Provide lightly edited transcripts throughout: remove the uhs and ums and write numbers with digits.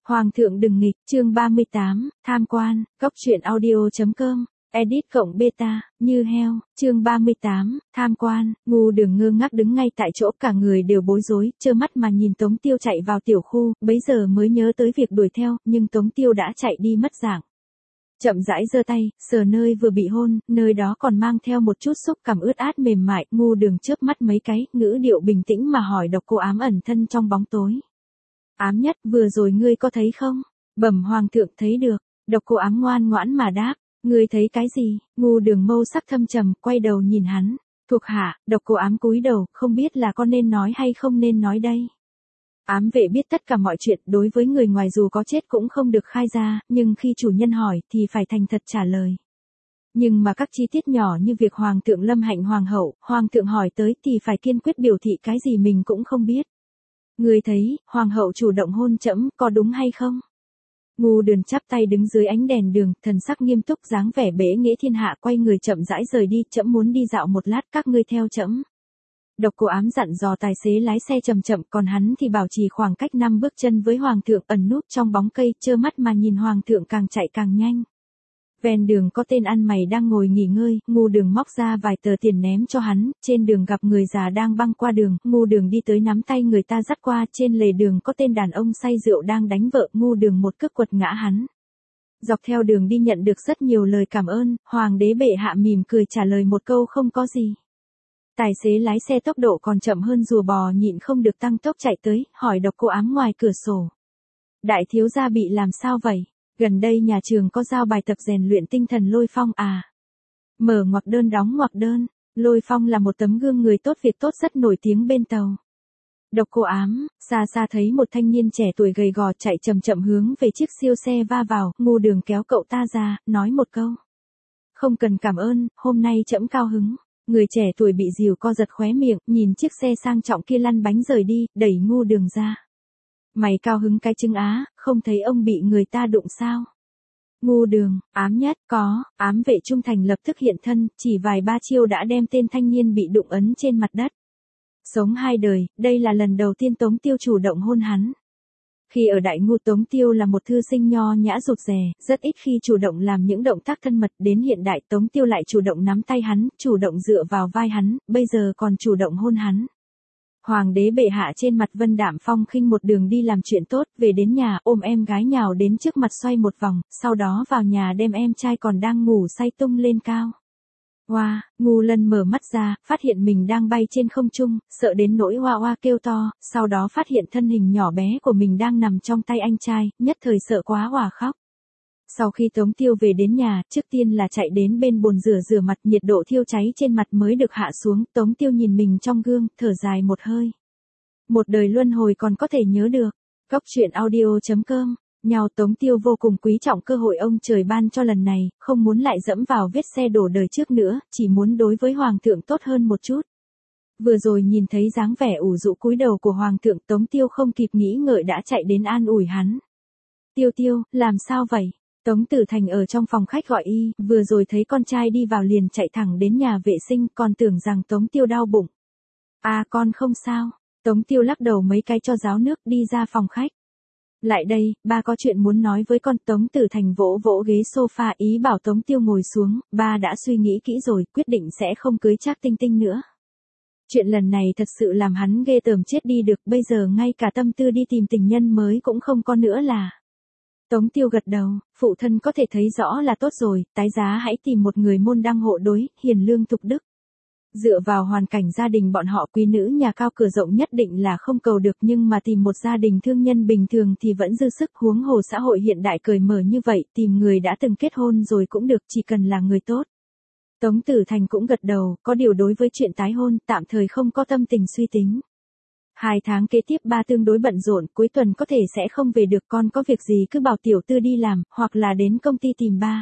Hoàng thượng đừng nghịch, chương 38, tham quan, góc truyện audio.com, edit cộng beta, như heo, chương 38, tham quan, ngu đường ngơ ngác đứng ngay tại chỗ, cả người đều bối rối, trơ mắt mà nhìn Tống Tiêu chạy vào tiểu khu, bấy giờ mới nhớ tới việc đuổi theo, nhưng Tống Tiêu đã chạy đi mất dạng. Chậm rãi giơ tay, sờ nơi vừa bị hôn, nơi đó còn mang theo một chút xúc cảm ướt át mềm mại, ngu đường chớp mắt mấy cái, ngữ điệu bình tĩnh mà hỏi Độc Cô Ám ẩn thân trong bóng tối. Ám nhất, vừa rồi ngươi có thấy không? Bẩm hoàng thượng thấy được. Độc Cô Ám ngoan ngoãn mà đáp. Ngươi thấy cái gì? Ngu đường mâu sắc thâm trầm, quay đầu nhìn hắn. Thuộc hạ. Độc Cô Ám cúi đầu, không biết là con nên nói hay không nên nói đây. Ám vệ biết tất cả mọi chuyện, đối với người ngoài dù có chết cũng không được khai ra, nhưng khi chủ nhân hỏi thì phải thành thật trả lời. Nhưng mà các chi tiết nhỏ như việc hoàng thượng lâm hạnh hoàng thượng hỏi tới thì phải kiên quyết biểu thị cái gì mình cũng không biết. Ngươi thấy, hoàng hậu chủ động hôn trẫm, có đúng hay không? Ngu đường chắp tay đứng dưới ánh đèn đường, thần sắc nghiêm túc dáng vẻ bệ nghệ thiên hạ, quay người chậm rãi rời đi, trẫm muốn đi dạo một lát, các ngươi theo trẫm. Độc Cô Ám dặn dò tài xế lái xe chậm chậm, còn hắn thì bảo trì khoảng cách 5 bước chân với hoàng thượng, ẩn núp trong bóng cây, trơ mắt mà nhìn hoàng thượng càng chạy càng nhanh. Ven đường có tên ăn mày đang ngồi nghỉ ngơi, ngu đường móc ra vài tờ tiền ném cho hắn, trên đường gặp người già đang băng qua đường, ngu đường đi tới nắm tay người ta dắt qua, trên lề đường có tên đàn ông say rượu đang đánh vợ, ngu đường một cước quật ngã hắn. Dọc theo đường đi nhận được rất nhiều lời cảm ơn, hoàng đế bệ hạ mỉm cười trả lời một câu không có gì. Tài xế lái xe tốc độ còn chậm hơn rùa bò, nhịn không được tăng tốc chạy tới, hỏi Độc Cô Ám ngoài cửa sổ. Đại thiếu gia bị làm sao vậy? Gần đây nhà trường có giao bài tập rèn luyện tinh thần Lôi Phong à? Mở ngoặc đơn đóng ngoặc đơn, Lôi Phong là một tấm gương người tốt việc tốt rất nổi tiếng bên tàu. Độc Cô Ám, xa xa thấy một thanh niên trẻ tuổi gầy gò chạy chậm chậm hướng về chiếc siêu xe va vào, ngu đường kéo cậu ta ra, nói một câu. Không cần cảm ơn, hôm nay trẫm cao hứng. Người trẻ tuổi bị dìu co giật khóe miệng, nhìn chiếc xe sang trọng kia lăn bánh rời đi, đẩy ngu đường ra. Mày cao hứng cái trứng á, không thấy ông bị người ta đụng sao? Ngu đường, ám nhất, có, ám vệ trung thành lập tức hiện thân, chỉ vài ba chiêu đã đem tên thanh niên bị đụng ấn trên mặt đất. Sống 2 đời, đây là lần đầu tiên Tống Tiêu chủ động hôn hắn. Khi ở Đại Ngu, Tống Tiêu là một thư sinh nho nhã rụt rè, rất ít khi chủ động làm những động tác thân mật, đến hiện đại Tống Tiêu lại chủ động nắm tay hắn, chủ động dựa vào vai hắn, bây giờ còn chủ động hôn hắn. Hoàng đế bệ hạ trên mặt vân đạm phong khinh, một đường đi làm chuyện tốt, về đến nhà ôm em gái nhào đến trước mặt xoay một vòng, sau đó vào nhà đem em trai còn đang ngủ say tung lên cao. Hoa, ngu lân mở mắt ra, phát hiện mình đang bay trên không trung, sợ đến nỗi hoa hoa kêu to, sau đó phát hiện thân hình nhỏ bé của mình đang nằm trong tay anh trai, nhất thời sợ quá hòa khóc. Sau khi Tống Tiêu về đến nhà, trước tiên là chạy đến bên bồn rửa mặt, nhiệt độ thiêu cháy trên mặt mới được hạ xuống, Tống Tiêu nhìn mình trong gương, thở dài một hơi. Một đời luân hồi còn có thể nhớ được. Góc truyện audio.com, nhau Tống Tiêu vô cùng quý trọng cơ hội ông trời ban cho lần này, không muốn lại dẫm vào vết xe đổ đời trước nữa, chỉ muốn đối với hoàng thượng tốt hơn một chút. Vừa rồi nhìn thấy dáng vẻ ủ rũ cúi đầu của hoàng thượng, Tống Tiêu không kịp nghĩ ngợi đã chạy đến an ủi hắn. Tiêu Tiêu, làm sao vậy? Tống Tử Thành ở trong phòng khách gọi y, vừa rồi thấy con trai đi vào liền chạy thẳng đến nhà vệ sinh, còn tưởng rằng Tống Tiêu đau bụng. À con không sao. Tống Tiêu lắc đầu mấy cái cho ráo nước, đi ra phòng khách. Lại đây, ba có chuyện muốn nói với con. Tống Tử Thành vỗ vỗ ghế sofa ý bảo Tống Tiêu ngồi xuống, ba đã suy nghĩ kỹ rồi, quyết định sẽ không cưới Trác Tinh Tinh nữa. Chuyện lần này thật sự làm hắn ghê tởm chết đi được, bây giờ ngay cả tâm tư đi tìm tình nhân mới cũng không có nữa là. Tống Tiêu gật đầu, phụ thân có thể thấy rõ là tốt rồi, tái giá hãy tìm một người môn đăng hộ đối, hiền lương thục đức. Dựa vào hoàn cảnh gia đình bọn họ, quý nữ nhà cao cửa rộng nhất định là không cầu được, nhưng mà tìm một gia đình thương nhân bình thường thì vẫn dư sức, huống hồ xã hội hiện đại cởi mở như vậy, tìm người đã từng kết hôn rồi cũng được, chỉ cần là người tốt. Tống Tử Thành cũng gật đầu, có điều đối với chuyện tái hôn, tạm thời không có tâm tình suy tính. 2 tháng kế tiếp ba tương đối bận rộn, cuối tuần có thể sẽ không về được, con có việc gì cứ bảo tiểu tư đi làm, hoặc là đến công ty tìm ba.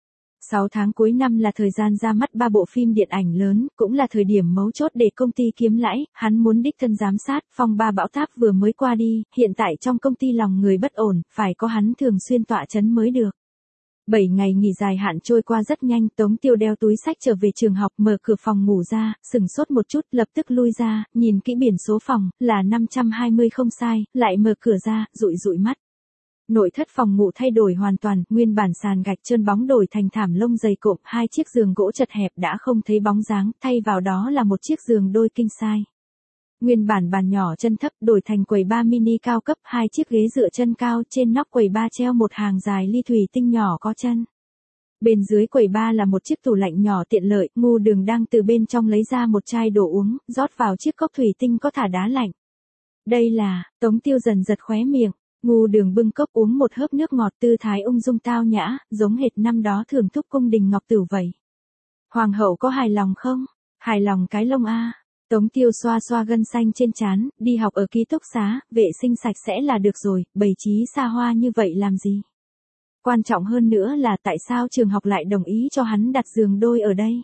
6 tháng cuối năm là thời gian ra mắt 3 bộ phim điện ảnh lớn, cũng là thời điểm mấu chốt để công ty kiếm lãi, hắn muốn đích thân giám sát, phong ba bão táp vừa mới qua đi, hiện tại trong công ty lòng người bất ổn, phải có hắn thường xuyên tọa chấn mới được. 7 ngày nghỉ dài hạn trôi qua rất nhanh, Tống Tiêu đeo túi sách trở về trường học, mở cửa phòng ngủ ra, sửng sốt một chút, lập tức lui ra, nhìn kỹ biển số phòng, là 520 không sai, lại mở cửa ra, dụi dụi mắt. Nội thất phòng ngủ thay đổi hoàn toàn, nguyên bản sàn gạch trơn bóng đổi thành thảm lông dày cộm, 2 chiếc giường gỗ chật hẹp đã không thấy bóng dáng, thay vào đó là một chiếc giường đôi king size. Nguyên bản bàn nhỏ chân thấp đổi thành quầy bar mini cao cấp, 2 chiếc ghế dựa chân cao, trên nóc quầy bar treo một hàng dài ly thủy tinh nhỏ có chân. Bên dưới quầy bar là một chiếc tủ lạnh nhỏ tiện lợi, Ngu Đường đang từ bên trong lấy ra một chai đồ uống, rót vào chiếc cốc thủy tinh có thả đá lạnh. Đây là, Tống Tiêu dần giật khóe miệng, Ngu Đường bưng cốc uống một hớp nước ngọt, tư thái ung dung tao nhã, giống hệt năm đó thưởng thúc cung đình ngọc tử vậy. Hoàng hậu có hài lòng không? Hài lòng cái lông a. Tống Tiêu xoa xoa gân xanh trên trán, đi học ở ký túc xá, vệ sinh sạch sẽ là được rồi, bày trí xa hoa như vậy làm gì? Quan trọng hơn nữa là tại sao trường học lại đồng ý cho hắn đặt giường đôi ở đây?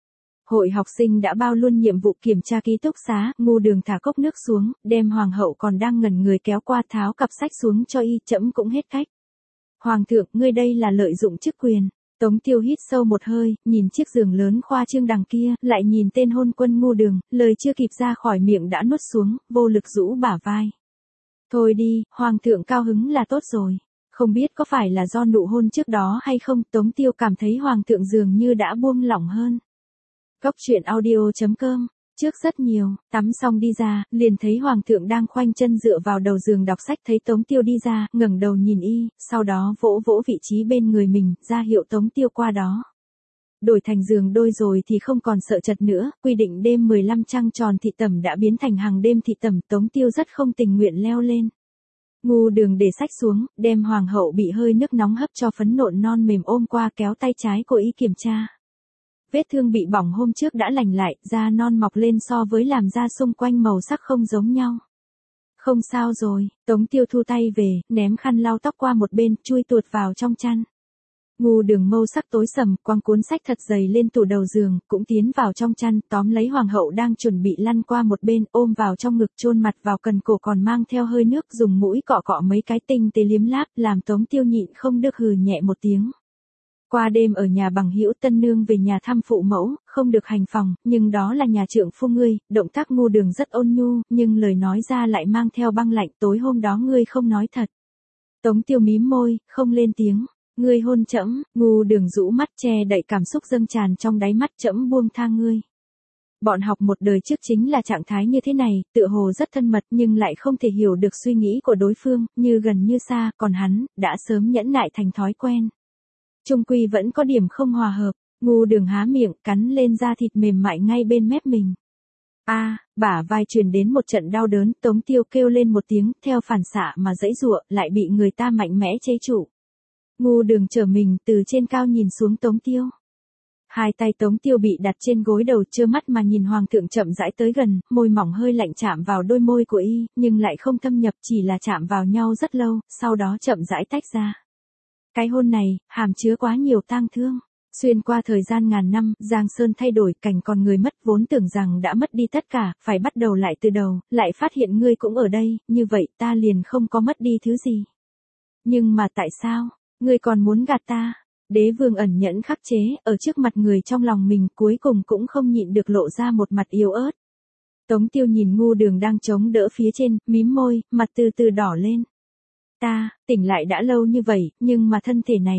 Hội học sinh đã bao luôn nhiệm vụ kiểm tra ký túc xá, Ngu Đường thả cốc nước xuống, đem hoàng hậu còn đang ngẩn người kéo qua tháo cặp sách xuống cho y, trẫm cũng hết cách. Hoàng thượng, ngươi đây là lợi dụng chức quyền. Tống Tiêu hít sâu một hơi, nhìn chiếc giường lớn khoa trương đằng kia, lại nhìn tên hôn quân Ngu Đường, lời chưa kịp ra khỏi miệng đã nuốt xuống, vô lực rũ bả vai. Thôi đi, hoàng thượng cao hứng là tốt rồi. Không biết có phải là do nụ hôn trước đó hay không, Tống Tiêu cảm thấy hoàng thượng dường như đã buông lỏng hơn. Cốc truyện audio.com, trước rất nhiều, tắm xong đi ra, liền thấy hoàng thượng đang khoanh chân dựa vào đầu giường đọc sách, thấy Tống Tiêu đi ra, ngẩng đầu nhìn y, sau đó vỗ vỗ vị trí bên người mình, ra hiệu Tống Tiêu qua đó. Đổi thành giường đôi rồi thì không còn sợ chật nữa, quy định đêm 15 trăng tròn thị tẩm đã biến thành hàng đêm thị tẩm, Tống Tiêu rất không tình nguyện leo lên. Ngu Đường để sách xuống, đem hoàng hậu bị hơi nước nóng hấp cho phấn nộn non mềm ôm qua, kéo tay trái của y kiểm tra. Vết thương bị bỏng hôm trước đã lành lại, da non mọc lên so với làn da xung quanh màu sắc không giống nhau. Không sao rồi, Tống Tiêu thu tay về, ném khăn lau tóc qua một bên, chui tuột vào trong chăn. Ngu Đường mâu sắc tối sầm, quăng cuốn sách thật dày lên tủ đầu giường, cũng tiến vào trong chăn, tóm lấy hoàng hậu đang chuẩn bị lăn qua một bên, ôm vào trong ngực, chôn mặt vào cần cổ còn mang theo hơi nước, dùng mũi cọ cọ mấy cái tinh tế liếm láp, làm Tống Tiêu nhịn không được hừ nhẹ một tiếng. Qua đêm ở nhà bằng hữu tân nương về nhà thăm phụ mẫu, không được hành phòng, nhưng đó là nhà trượng phu ngươi, động tác Ngu Đường rất ôn nhu, nhưng lời nói ra lại mang theo băng lạnh, tối hôm đó ngươi không nói thật. Tống Tiêu mím môi, không lên tiếng. Ngươi hôn trẫm, Ngu Đường rũ mắt che đậy cảm xúc dâng tràn trong đáy mắt, trẫm buông tha ngươi. Bọn học một đời trước chính là trạng thái như thế này, tựa hồ rất thân mật nhưng lại không thể hiểu được suy nghĩ của đối phương, như gần như xa, còn hắn, đã sớm nhẫn nại thành thói quen. Chung quy vẫn có điểm không hòa hợp, Ngu Đường há miệng, cắn lên da thịt mềm mại ngay bên mép mình. Bả vai truyền đến một trận đau đớn, Tống Tiêu kêu lên một tiếng, theo phản xạ mà giãy giụa, lại bị người ta mạnh mẽ chế trụ. Ngu Đường trở mình, từ trên cao nhìn xuống Tống Tiêu. Hai tay Tống Tiêu bị đặt trên gối đầu, trơ mắt mà nhìn hoàng thượng chậm rãi tới gần, môi mỏng hơi lạnh chạm vào đôi môi của y, nhưng lại không thâm nhập, chỉ là chạm vào nhau rất lâu, sau đó chậm rãi tách ra. Cái hôn này, hàm chứa quá nhiều tang thương. Xuyên qua thời gian ngàn năm, Giang Sơn thay đổi, cảnh còn người mất, vốn tưởng rằng đã mất đi tất cả, phải bắt đầu lại từ đầu, lại phát hiện ngươi cũng ở đây, như vậy ta liền không có mất đi thứ gì. Nhưng mà tại sao? Ngươi còn muốn gạt ta? Đế vương ẩn nhẫn khắc chế, ở trước mặt người trong lòng mình, cuối cùng cũng không nhịn được lộ ra một mặt yếu ớt. Tống Tiêu nhìn Ngu Đường đang chống đỡ phía trên, mím môi, mặt từ từ đỏ lên. Ta, tỉnh lại đã lâu như vậy, nhưng mà thân thể này,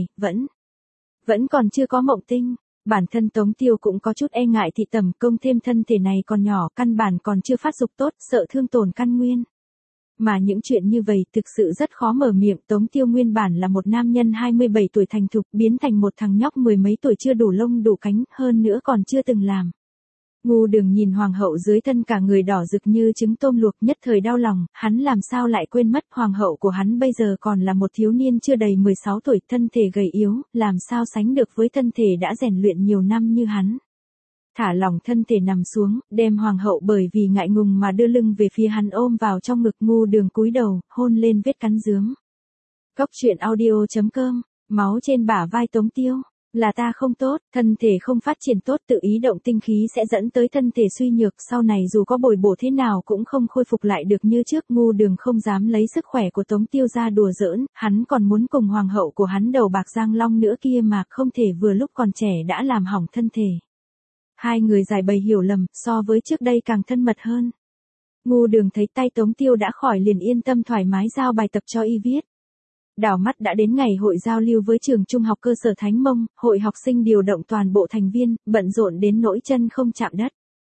vẫn còn chưa có mộng tinh. Bản thân Tống Tiêu cũng có chút e ngại thị tẩm, công thêm thân thể này còn nhỏ, căn bản còn chưa phát dục tốt, sợ thương tổn căn nguyên. Mà những chuyện như vậy thực sự rất khó mở miệng. Tống Tiêu nguyên bản là một nam nhân 27 tuổi thành thục, biến thành một thằng nhóc mười mấy tuổi chưa đủ lông đủ cánh, hơn nữa còn chưa từng làm. Ngu Đường nhìn hoàng hậu dưới thân cả người đỏ rực như trứng tôm luộc, nhất thời đau lòng, hắn làm sao lại quên mất hoàng hậu của hắn bây giờ còn là một thiếu niên chưa đầy 16 tuổi, thân thể gầy yếu, làm sao sánh được với thân thể đã rèn luyện nhiều năm như hắn. Thả lỏng thân thể nằm xuống, đem hoàng hậu bởi vì ngại ngùng mà đưa lưng về phía hắn ôm vào trong ngực. Ngu Đường cúi đầu, hôn lên vết cắn rướm. Cốc truyện audio.com, máu trên bả vai Tống Tiêu. Là ta không tốt, thân thể không phát triển tốt, tự ý động tinh khí sẽ dẫn tới thân thể suy nhược, sau này dù có bồi bổ thế nào cũng không khôi phục lại được như trước. Ngu Đường không dám lấy sức khỏe của Tống Tiêu ra đùa giỡn, hắn còn muốn cùng hoàng hậu của hắn đầu bạc Giang Long nữa kia mà, không thể vừa lúc còn trẻ đã làm hỏng thân thể. Hai người giải bày hiểu lầm, so với trước đây càng thân mật hơn. Ngu Đường thấy tay Tống Tiêu đã khỏi liền yên tâm thoải mái giao bài tập cho y viết. Đảo mắt đã đến ngày hội giao lưu với trường trung học cơ sở Thánh Mông, hội học sinh điều động toàn bộ thành viên, bận rộn đến nỗi chân không chạm đất.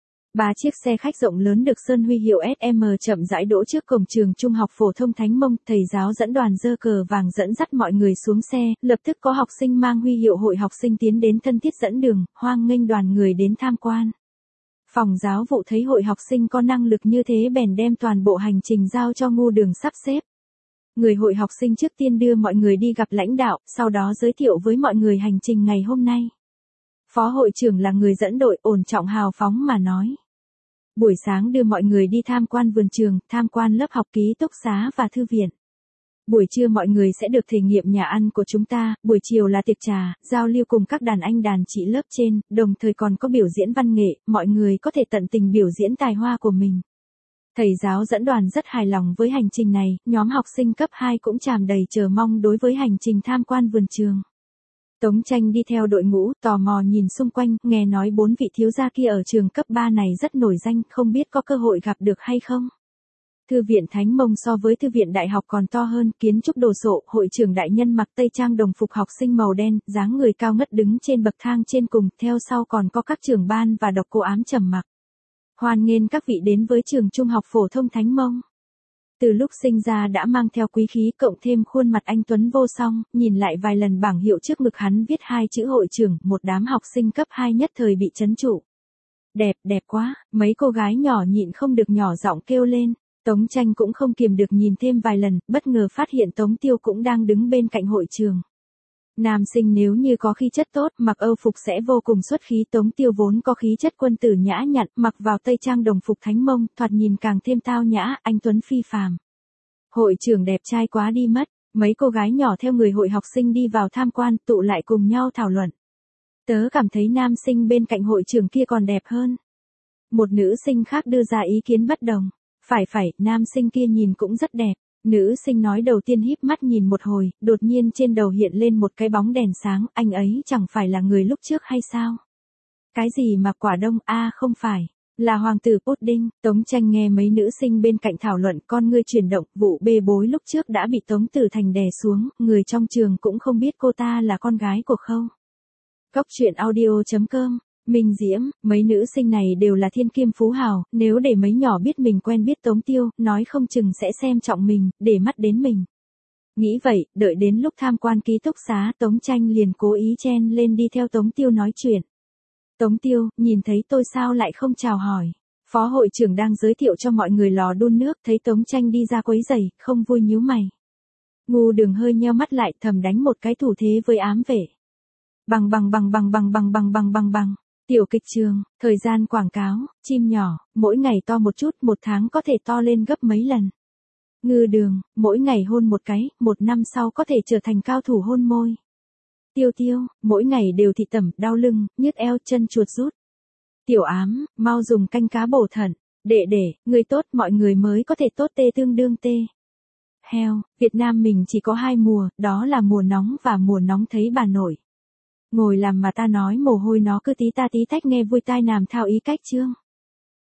3 chiếc xe khách rộng lớn được sơn huy hiệu SM chậm rãi đỗ trước cổng trường trung học phổ thông Thánh Mông, thầy giáo dẫn đoàn giơ cờ vàng dẫn dắt mọi người xuống xe, lập tức có học sinh mang huy hiệu hội học sinh tiến đến thân thiết dẫn đường, hoan nghênh đoàn người đến tham quan. Phòng giáo vụ thấy hội học sinh có năng lực như thế bèn đem toàn bộ hành trình giao cho Ngu Đường sắp xếp. Người hội học sinh trước tiên đưa mọi người đi gặp lãnh đạo, sau đó giới thiệu với mọi người hành trình ngày hôm nay. Phó hội trưởng là người dẫn đội, ổn trọng hào phóng mà nói. Buổi sáng đưa mọi người đi tham quan vườn trường, tham quan lớp học ký túc xá và thư viện. Buổi trưa mọi người sẽ được thể nghiệm nhà ăn của chúng ta, buổi chiều là tiệc trà, giao lưu cùng các đàn anh đàn chị lớp trên, đồng thời còn có biểu diễn văn nghệ, mọi người có thể tận tình biểu diễn tài hoa của mình. Thầy giáo dẫn đoàn rất hài lòng với hành trình này, nhóm học sinh cấp 2 cũng tràn đầy chờ mong đối với hành trình tham quan vườn trường. Tống Tranh đi theo đội ngũ, tò mò nhìn xung quanh, nghe nói 4 vị thiếu gia kia ở trường cấp 3 này rất nổi danh, không biết có cơ hội gặp được hay không. Thư viện Thánh Mông so với thư viện đại học còn to hơn, kiến trúc đồ sộ, hội trưởng đại nhân mặc tây trang đồng phục học sinh màu đen, dáng người cao ngất đứng trên bậc thang trên cùng, theo sau còn có các trưởng ban và độc cô ám trầm mặc. Hoan nghênh các vị đến với trường trung học phổ thông Thánh Mông. Từ lúc sinh ra đã mang theo quý khí, cộng thêm khuôn mặt anh tuấn vô song, nhìn lại vài lần bảng hiệu trước ngực hắn viết 2 chữ hội trưởng, một đám học sinh cấp 2 nhất thời bị trấn trụ. Đẹp, đẹp quá, mấy cô gái nhỏ nhịn không được nhỏ giọng kêu lên. Tống Tranh cũng không kiềm được nhìn thêm vài lần, bất ngờ phát hiện Tống Tiêu cũng đang đứng bên cạnh hội trường. Nam sinh nếu như có khí chất tốt, mặc Âu phục sẽ vô cùng xuất khí. Tống Tiêu vốn có khí chất quân tử nhã nhặn, mặc vào tây trang đồng phục Thánh Mông, thoạt nhìn càng thêm tao nhã, anh tuấn phi phàm. Hội trưởng đẹp trai quá đi mất, mấy cô gái nhỏ theo người hội học sinh đi vào tham quan, tụ lại cùng nhau thảo luận. Tớ cảm thấy nam sinh bên cạnh hội trưởng kia còn đẹp hơn. Một nữ sinh khác đưa ra ý kiến bất đồng. Phải, nam sinh kia nhìn cũng rất đẹp. Nữ sinh nói đầu tiên híp mắt nhìn một hồi, đột nhiên trên đầu hiện lên một cái bóng đèn sáng, anh ấy chẳng phải là người lúc trước hay sao? Cái gì mà quả đông, không phải, là hoàng tử Pudding. Tống Tranh nghe mấy nữ sinh bên cạnh thảo luận, con ngươi chuyển động, vụ bê bối lúc trước đã bị Tống Tử Thành đè xuống, người trong trường cũng không biết cô ta là con gái của Khâu. Cóc truyện audio.com. Minh Diễm, mấy nữ sinh này đều là thiên kiêm phú hào, nếu để mấy nhỏ biết mình quen biết Tống Tiêu, nói không chừng sẽ xem trọng mình, để mắt đến mình. Nghĩ vậy, đợi đến lúc tham quan ký túc xá, Tống Tranh liền cố ý chen lên đi theo Tống Tiêu nói chuyện. Tống Tiêu, nhìn thấy tôi sao lại không chào hỏi. Phó hội trưởng đang giới thiệu cho mọi người lò đun nước, thấy Tống Tranh đi ra quấy rầy, không vui nhíu mày. Ngu Đường hơi nheo mắt lại, thầm đánh một cái thủ thế với ám vệ. Bằng. Tiểu kịch trường, thời gian quảng cáo, chim nhỏ, mỗi ngày to một chút, 1 tháng có thể to lên gấp mấy lần. Ngư Đường, mỗi ngày hôn một cái, 1 năm sau có thể trở thành cao thủ hôn môi. Tiêu Tiêu, mỗi ngày đều thị tẩm, đau lưng, nhức eo, chân chuột rút. Tiểu Ám, mau dùng canh cá bổ thận. Đệ, người tốt, mọi người mới có thể tốt tê tương đương tê. Heo, Việt Nam mình chỉ có 2 mùa, đó là mùa nóng và mùa nóng thấy bà nội. Ngồi làm mà ta nói mồ hôi nó cứ tí ta tí tách nghe vui tai Nam Thao ý cách chương.